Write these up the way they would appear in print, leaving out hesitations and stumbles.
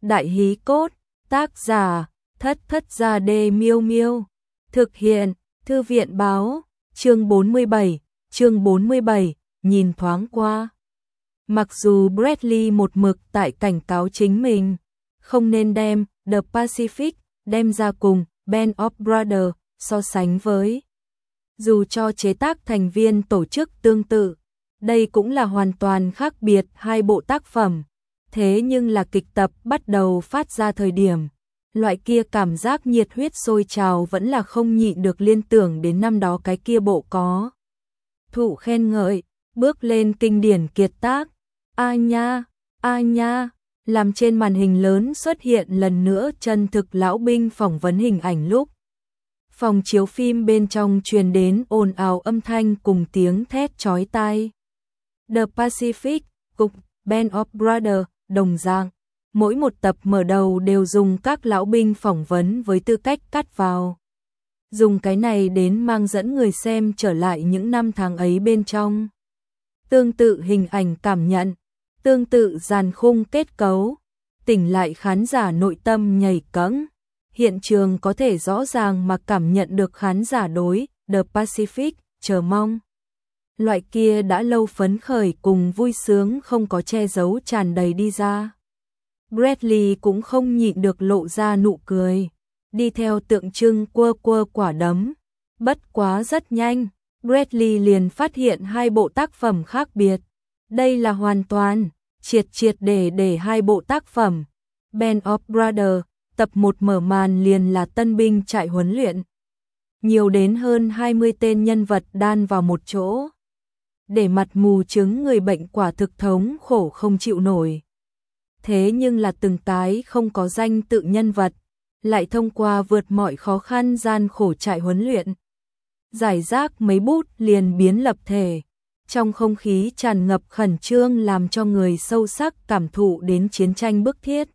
Đại hí cốt, tác giả, Thất Thất Gia Đê Miêu Miêu. Thực hiện, Thư viện báo, chương 47, nhìn thoáng qua. Mặc dù Bradley một mực tại cảnh cáo chính mình, không nên đem The Pacific đem ra cùng Band of Brothers so sánh với. Dù cho chế tác thành viên tổ chức tương tự, đây cũng là hoàn toàn khác biệt hai bộ tác phẩm. Thế nhưng là kịch tập bắt đầu phát ra thời điểm, loại kia cảm giác nhiệt huyết sôi trào vẫn là không nhịn được liên tưởng đến năm đó cái kia bộ có thụ khen ngợi, bước lên kinh điển kiệt tác. A nha, làm trên màn hình lớn xuất hiện lần nữa chân thực lão binh phỏng vấn hình ảnh lúc. Phòng chiếu phim bên trong truyền đến ồn ào âm thanh cùng tiếng thét chói tai. The Pacific, cục Band of Brothers, đồng dạng, mỗi một tập mở đầu đều dùng các lão binh phỏng vấn với tư cách cắt vào. Dùng cái này đến mang dẫn người xem trở lại những năm tháng ấy bên trong. Tương tự hình ảnh cảm nhận, tương tự dàn khung kết cấu, tỉnh lại khán giả nội tâm nhảy cẫng. Hiện trường có thể rõ ràng mà cảm nhận được khán giả đối The Pacific chờ mong. Loại kia đã lâu phấn khởi cùng vui sướng không có che giấu tràn đầy đi ra. Bradley cũng không nhịn được lộ ra nụ cười, đi theo tượng trưng quơ quả đấm. Bất quá rất nhanh, Bradley liền phát hiện hai bộ tác phẩm khác biệt. Đây là hoàn toàn, triệt để hai bộ tác phẩm. Band of Brothers, tập 1 mở màn liền là tân binh trại huấn luyện. Nhiều đến hơn 20 tên nhân vật đan vào một chỗ. Để mặt mù chứng người bệnh quả thực thống khổ không chịu nổi. Thế nhưng là từng cái không có danh tự nhân vật, lại thông qua vượt mọi khó khăn gian khổ trại huấn luyện. Giải rác mấy bút liền biến lập thể. Trong không khí tràn ngập khẩn trương làm cho người sâu sắc cảm thụ đến chiến tranh bức thiết.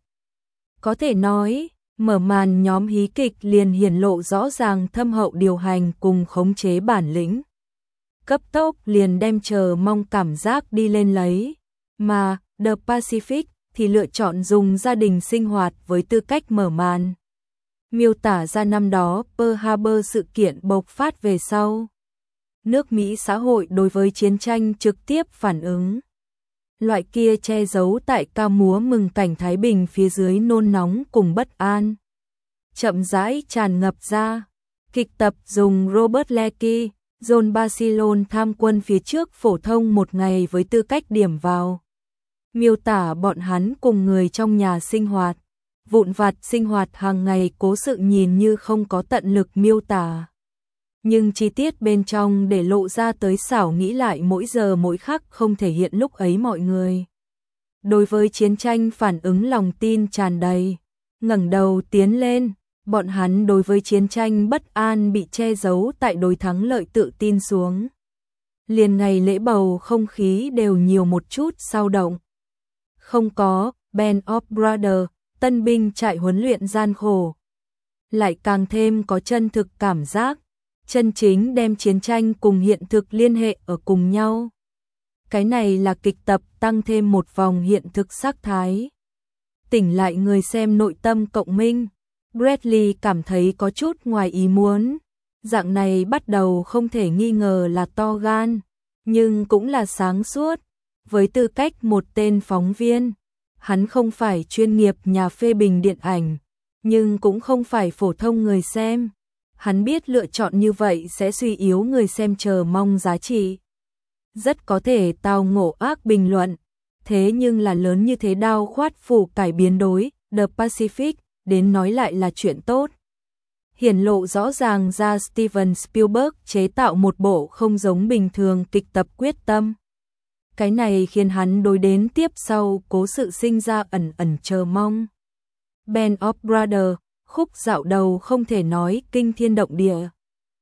Có thể nói, mở màn nhóm hí kịch liền hiển lộ rõ ràng thâm hậu điều hành cùng khống chế bản lĩnh. Cấp tốc liền đem chờ mong cảm giác đi lên lấy, mà The Pacific thì lựa chọn dùng gia đình sinh hoạt với tư cách mở màn. Miêu tả ra năm đó Pearl Harbor sự kiện bộc phát về sau. Nước Mỹ xã hội đối với chiến tranh trực tiếp phản ứng. Loại kia che giấu tại ca múa mừng cảnh Thái Bình phía dưới nôn nóng cùng bất an. Chậm rãi tràn ngập ra. Kịch tập dùng Robert Lecky, John Basilone tham quân phía trước phổ thông một ngày với tư cách điểm vào. Miêu tả bọn hắn cùng người trong nhà sinh hoạt. Vụn vặt sinh hoạt hàng ngày cố sự nhìn như không có tận lực miêu tả. Nhưng chi tiết bên trong để lộ ra tới xảo nghĩ lại mỗi giờ mỗi khắc không thể hiện lúc ấy mọi người. Đối với chiến tranh phản ứng lòng tin tràn đầy, ngẩng đầu tiến lên, bọn hắn đối với chiến tranh bất an bị che giấu tại đối thắng lợi tự tin xuống. Liền ngày lễ bầu không khí đều nhiều một chút dao động. Không có Band of Brothers, tân binh trại huấn luyện gian khổ. Lại càng thêm có chân thực cảm giác. Chân chính đem chiến tranh cùng hiện thực liên hệ ở cùng nhau. Cái này là kịch tập tăng thêm một vòng hiện thực sắc thái. Tỉnh lại người xem nội tâm cộng minh. Bradley cảm thấy có chút ngoài ý muốn. Dạng này bắt đầu không thể nghi ngờ là to gan, nhưng cũng là sáng suốt. Với tư cách một tên phóng viên, hắn không phải chuyên nghiệp nhà phê bình điện ảnh, nhưng cũng không phải phổ thông người xem. Hắn biết lựa chọn như vậy sẽ suy yếu người xem chờ mong giá trị. Rất có thể tao ngộ ác bình luận. Thế nhưng là lớn như thế đao khoát phủ cải biến đối The Pacific đến nói lại là chuyện tốt. Hiển lộ rõ ràng ra Steven Spielberg chế tạo một bộ không giống bình thường kịch tập quyết tâm. Cái này khiến hắn đối đến tiếp sau cố sự sinh ra ẩn chờ mong. Band of Brothers, khúc dạo đầu không thể nói kinh thiên động địa.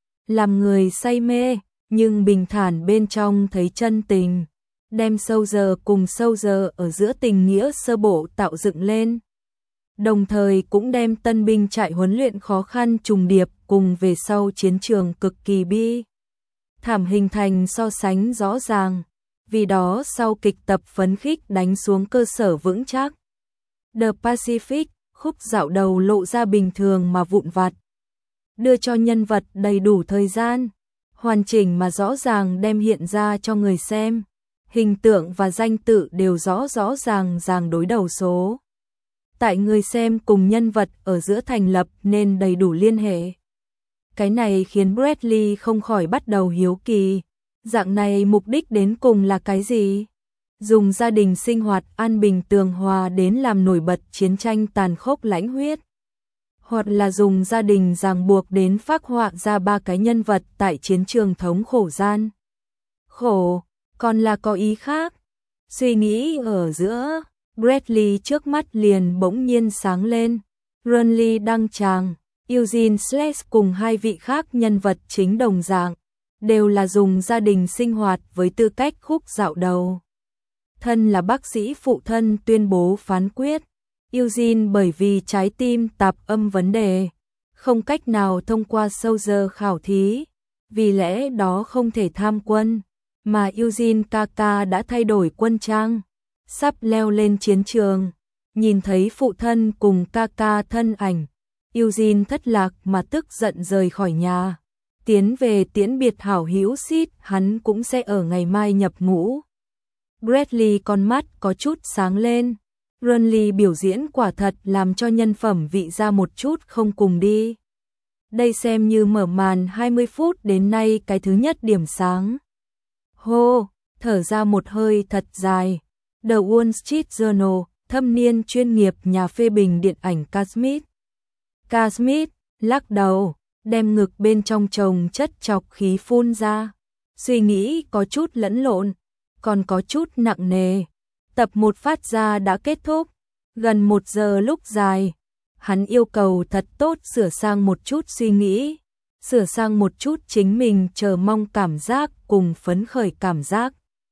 Làm người say mê, nhưng bình thản bên trong thấy chân tình. Đem Soldier cùng Soldier ở giữa tình nghĩa sơ bộ tạo dựng lên. Đồng thời cũng đem tân binh trại huấn luyện khó khăn trùng điệp cùng về sau chiến trường cực kỳ bi thảm hình thành so sánh rõ ràng. Vì đó sau kịch tập phấn khích đánh xuống cơ sở vững chắc. The Pacific, khúc dạo đầu lộ ra bình thường mà vụn vặt, đưa cho nhân vật đầy đủ thời gian, hoàn chỉnh mà rõ ràng đem hiện ra cho người xem. Hình tượng và danh tự đều rõ ràng đối đầu số. Tại người xem cùng nhân vật ở giữa thành lập nên đầy đủ liên hệ. Cái này khiến Bradley không khỏi bắt đầu hiếu kỳ. Dạng này mục đích đến cùng là cái gì? Dùng gia đình sinh hoạt an bình tường hòa đến làm nổi bật chiến tranh tàn khốc lãnh huyết. Hoặc là dùng gia đình ràng buộc đến phác họa ra ba cái nhân vật tại chiến trường thống khổ gian. Khổ, còn là có ý khác. Suy nghĩ ở giữa, Bradley trước mắt liền bỗng nhiên sáng lên. Renly đăng tràng, Eugene Sless cùng hai vị khác nhân vật chính đồng dạng, đều là dùng gia đình sinh hoạt với tư cách khúc dạo đầu. Thân là bác sĩ phụ thân tuyên bố phán quyết, Eugene bởi vì trái tim tạp âm vấn đề, không cách nào thông qua Soldier khảo thí, vì lẽ đó không thể tham quân, mà Eugene Kaka đã thay đổi quân trang, sắp leo lên chiến trường, nhìn thấy phụ thân cùng Kaka thân ảnh, Eugene thất lạc mà tức giận rời khỏi nhà, tiến về tiễn biệt hảo hữu Sid, hắn cũng sẽ ở ngày mai nhập ngũ. Bradley con mắt có chút sáng lên. Renly biểu diễn quả thật làm cho nhân phẩm vị ra một chút không cùng đi. Đây xem như mở màn 20 phút đến nay cái thứ nhất điểm sáng. Hô, thở ra một hơi thật dài. The Wall Street Journal, thâm niên chuyên nghiệp nhà phê bình điện ảnh K. Smith, lắc đầu, đem ngực bên trong chồng chất chọc khí phun ra. Suy nghĩ có chút lẫn lộn, còn có chút nặng nề. Tập 1 phát ra đã kết thúc, gần 1 giờ lúc dài. Hắn yêu cầu thật tốt sửa sang một chút suy nghĩ, sửa sang một chút chính mình chờ mong cảm giác cùng phấn khởi cảm giác.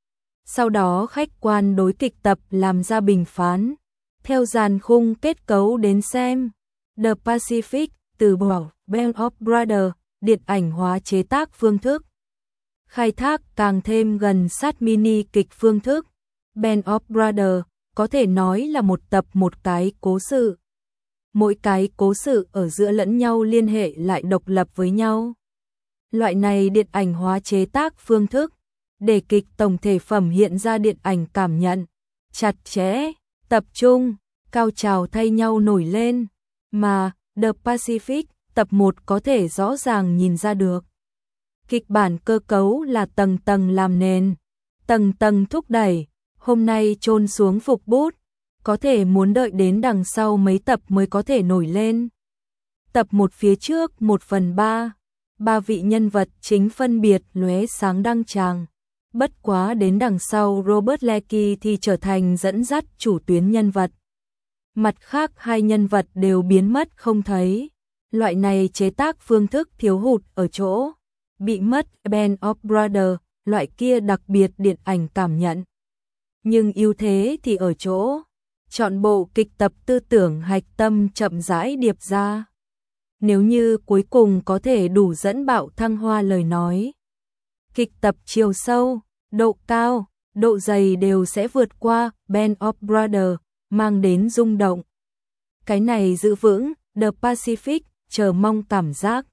Sau đó khách quan đối kịch tập làm ra bình phán, theo dàn khung kết cấu đến xem. The Pacific, từ bỏ Band of Brothers, điện ảnh hóa chế tác phương thức. Khai thác càng thêm gần sát mini kịch phương thức. Band of Brothers có thể nói là một tập một cái cố sự. Mỗi cái cố sự ở giữa lẫn nhau liên hệ lại độc lập với nhau. Loại này điện ảnh hóa chế tác phương thức, để kịch tổng thể phẩm hiện ra điện ảnh cảm nhận, chặt chẽ, tập trung, cao trào thay nhau nổi lên, mà The Pacific tập 1 có thể rõ ràng nhìn ra được. Kịch bản cơ cấu là tầng tầng làm nền, tầng tầng thúc đẩy, hôm nay chôn xuống phục bút, có thể muốn đợi đến đằng sau mấy tập mới có thể nổi lên. Tập 1 phía trước 1/3, 3 vị nhân vật chính phân biệt lóe sáng đăng tràng. Bất quá đến đằng sau Robert Lecky thì trở thành dẫn dắt chủ tuyến nhân vật. Mặt khác hai nhân vật đều biến mất không thấy. Loại này chế tác phương thức thiếu hụt ở chỗ bị mất Band of Brothers, loại kia đặc biệt điện ảnh cảm nhận. Nhưng ưu thế thì ở chỗ chọn bộ kịch tập tư tưởng hạch tâm chậm rãi điệp ra. Nếu như cuối cùng có thể đủ dẫn bạo thăng hoa lời nói, kịch tập chiều sâu, độ cao, độ dày đều sẽ vượt qua Band of Brothers, mang đến rung động. Cái này giữ vững The Pacific, chờ mong cảm giác.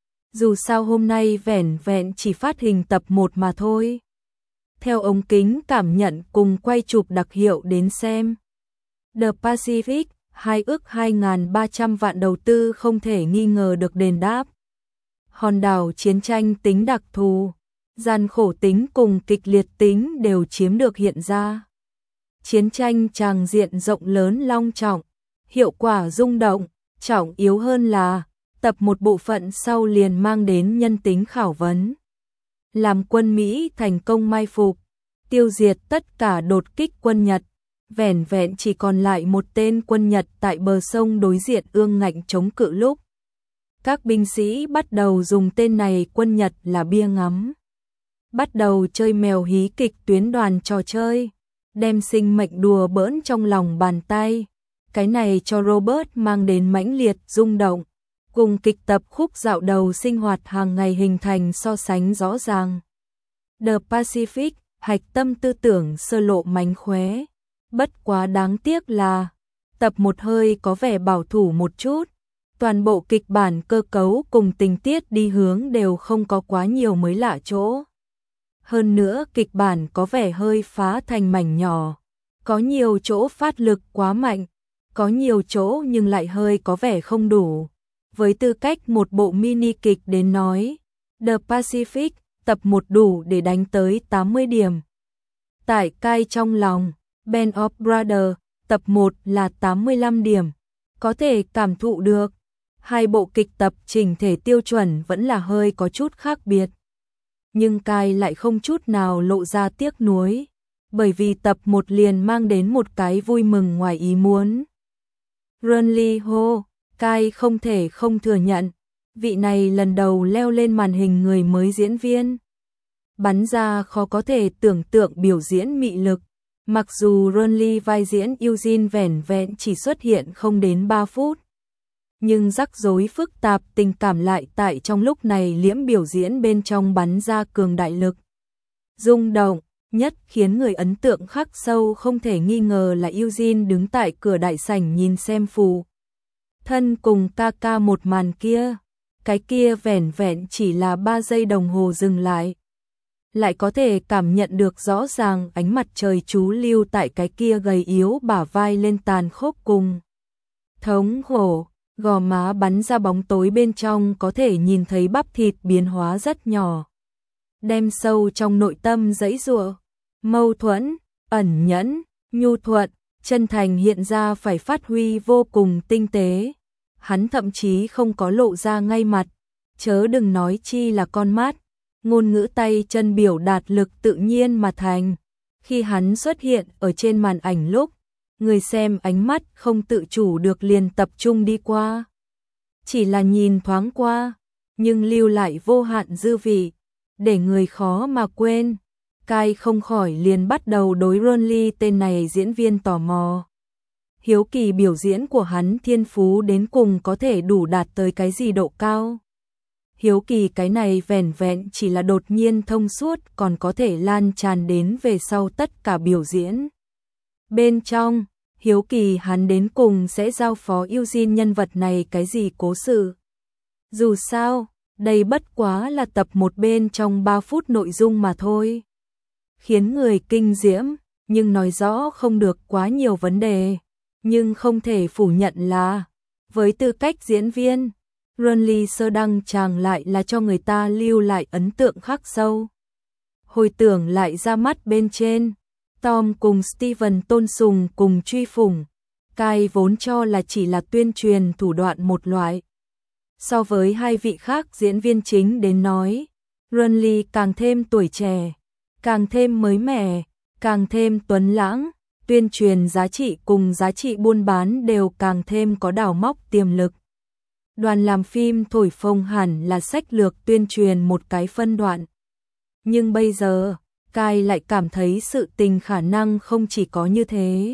Dù sao hôm nay vẻn vẹn chỉ phát hình tập 1 mà thôi. Theo ống kính cảm nhận cùng quay chụp đặc hiệu đến xem. The Pacific, 2 ức 2.300 vạn đầu tư không thể nghi ngờ được đền đáp. Hòn đảo chiến tranh tính đặc thù, gian khổ tính cùng kịch liệt tính đều chiếm được hiện ra. Chiến tranh tràng diện rộng lớn long trọng, hiệu quả rung động, trọng yếu hơn là tập 1 bộ phận sau liền mang đến nhân tính khảo vấn. Làm quân Mỹ thành công mai phục, tiêu diệt tất cả đột kích quân Nhật, vẻn vẹn chỉ còn lại một tên quân Nhật tại bờ sông đối diện ương ngạnh chống cự lúc. Các binh sĩ bắt đầu dùng tên này quân Nhật là bia ngắm. Bắt đầu chơi mèo hí kịch tuyến đoàn trò chơi, đem sinh mệnh đùa bỡn trong lòng bàn tay. Cái này cho Robert mang đến mãnh liệt rung động, cùng kịch tập khúc dạo đầu sinh hoạt hàng ngày hình thành so sánh rõ ràng. The Pacific, hạch tâm tư tưởng sơ lộ mánh khóe. Bất quá đáng tiếc là tập 1 hơi có vẻ bảo thủ một chút. Toàn bộ kịch bản cơ cấu cùng tình tiết đi hướng đều không có quá nhiều mới lạ chỗ. Hơn nữa kịch bản có vẻ hơi phá thành mảnh nhỏ. Có nhiều chỗ phát lực quá mạnh, có nhiều chỗ nhưng lại hơi có vẻ không đủ. Với tư cách một bộ mini kịch đến nói, The Pacific tập 1 đủ để đánh tới 80 điểm. Tại Kai trong lòng, Band of Brothers tập 1 là 85 điểm. Có thể cảm thụ được, hai bộ kịch tập chỉnh thể tiêu chuẩn vẫn là hơi có chút khác biệt. Nhưng Kai lại không chút nào lộ ra tiếc nuối, bởi vì tập 1 liền mang đến một cái vui mừng ngoài ý muốn. Run Lee Ho, Kai không thể không thừa nhận, vị này lần đầu leo lên màn hình người mới diễn viên. Bắn ra khó có thể tưởng tượng biểu diễn mị lực, mặc dù Run Lee vai diễn Eugene vẻn vẹn chỉ xuất hiện không đến 3 phút. Nhưng rắc rối phức tạp tình cảm lại tại trong lúc này liễm biểu diễn bên trong bắn ra cường đại lực. Rung động nhất khiến người ấn tượng khắc sâu không thể nghi ngờ là Eugene đứng tại cửa đại sảnh nhìn xem phù thân cùng ca một màn kia. Cái kia vẻn vẹn chỉ là 3 giây đồng hồ dừng lại có thể cảm nhận được rõ ràng ánh mặt trời chú lưu tại cái kia gầy yếu bả vai lên tàn khốc cùng thống khổ. Gò má bắn ra bóng tối bên trong có thể nhìn thấy bắp thịt biến hóa rất nhỏ. Đem sâu trong nội tâm giãy giụa, mâu thuẫn, ẩn nhẫn, nhu thuận, chân thành hiện ra phải phát huy vô cùng tinh tế. Hắn thậm chí không có lộ ra ngay mặt, chớ đừng nói chi là con mắt. Ngôn ngữ tay chân biểu đạt lực tự nhiên mà thành. Khi hắn xuất hiện ở trên màn ảnh lúc, người xem ánh mắt không tự chủ được liền tập trung đi qua. Chỉ là nhìn thoáng qua, nhưng lưu lại vô hạn dư vị, để người khó mà quên. Kai không khỏi liền bắt đầu đối Run Lee tên này diễn viên tò mò. Hiếu kỳ biểu diễn của hắn thiên phú đến cùng có thể đủ đạt tới cái gì độ cao. Hiếu kỳ cái này vẻn vẹn chỉ là đột nhiên thông suốt còn có thể lan tràn đến về sau tất cả biểu diễn. Bên trong, hiếu kỳ hắn đến cùng sẽ giao phó Eugene nhân vật này cái gì cố sự. Dù sao, đây bất quá là tập 1 bên trong 3 phút nội dung mà thôi. Khiến người kinh diễm, nhưng nói rõ không được quá nhiều vấn đề. Nhưng không thể phủ nhận là, với tư cách diễn viên, Run Lee sơ đăng chàng lại là cho người ta lưu lại ấn tượng khắc sâu. Hồi tưởng lại ra mắt bên trên, Tom cùng Steven tôn sùng cùng truy phủng, Kai vốn cho là chỉ là tuyên truyền thủ đoạn một loại. So với hai vị khác diễn viên chính đến nói, Run Lee càng thêm tuổi trẻ, càng thêm mới mẻ, càng thêm tuấn lãng, tuyên truyền giá trị cùng giá trị buôn bán đều càng thêm có đào móc tiềm lực. Đoàn làm phim thổi phồng hẳn là sách lược tuyên truyền một cái phân đoạn. Nhưng bây giờ, Kai lại cảm thấy sự tình khả năng không chỉ có như thế.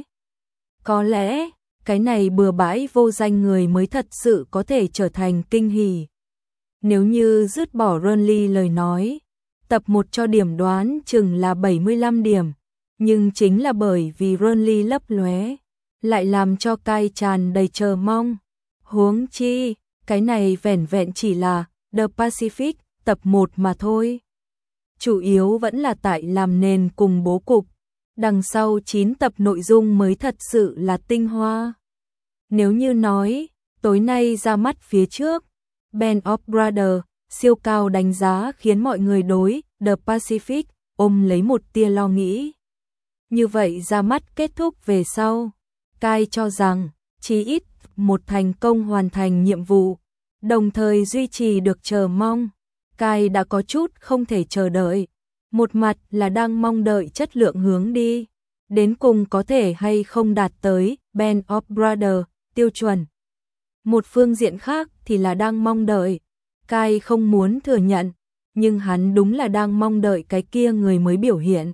Có lẽ, cái này bừa bãi vô danh người mới thật sự có thể trở thành kinh hỉ. Nếu như dứt bỏ Run Lee lời nói, tập 1 cho điểm đoán chừng là 75 điểm, nhưng chính là bởi vì Run Lee lấp lóe, lại làm cho Kai tràn đầy chờ mong. Huống chi, cái này vẻn vẹn chỉ là The Pacific tập 1 mà thôi. Chủ yếu vẫn là tại làm nền cùng bố cục, đằng sau 9 tập nội dung mới thật sự là tinh hoa. Nếu như nói, tối nay ra mắt phía trước, Band of Brothers, siêu cao đánh giá khiến mọi người đối The Pacific ôm lấy một tia lo nghĩ. Như vậy ra mắt kết thúc về sau, Kai cho rằng, chí ít một thành công hoàn thành nhiệm vụ, đồng thời duy trì được chờ mong. Kai đã có chút không thể chờ đợi. Một mặt là đang mong đợi chất lượng hướng đi, đến cùng có thể hay không đạt tới Band of Brothers tiêu chuẩn. Một phương diện khác thì là đang mong đợi, Kai không muốn thừa nhận, nhưng hắn đúng là đang mong đợi cái kia người mới biểu hiện.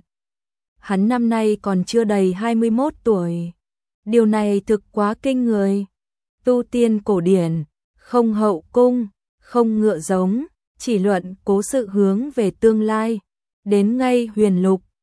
Hắn năm nay còn chưa đầy 21 tuổi. Điều này thực quá kinh người. Tu tiên cổ điển, không hậu cung, không ngựa giống, chỉ luận cố sự hướng về tương lai. Đến ngay huyền lục,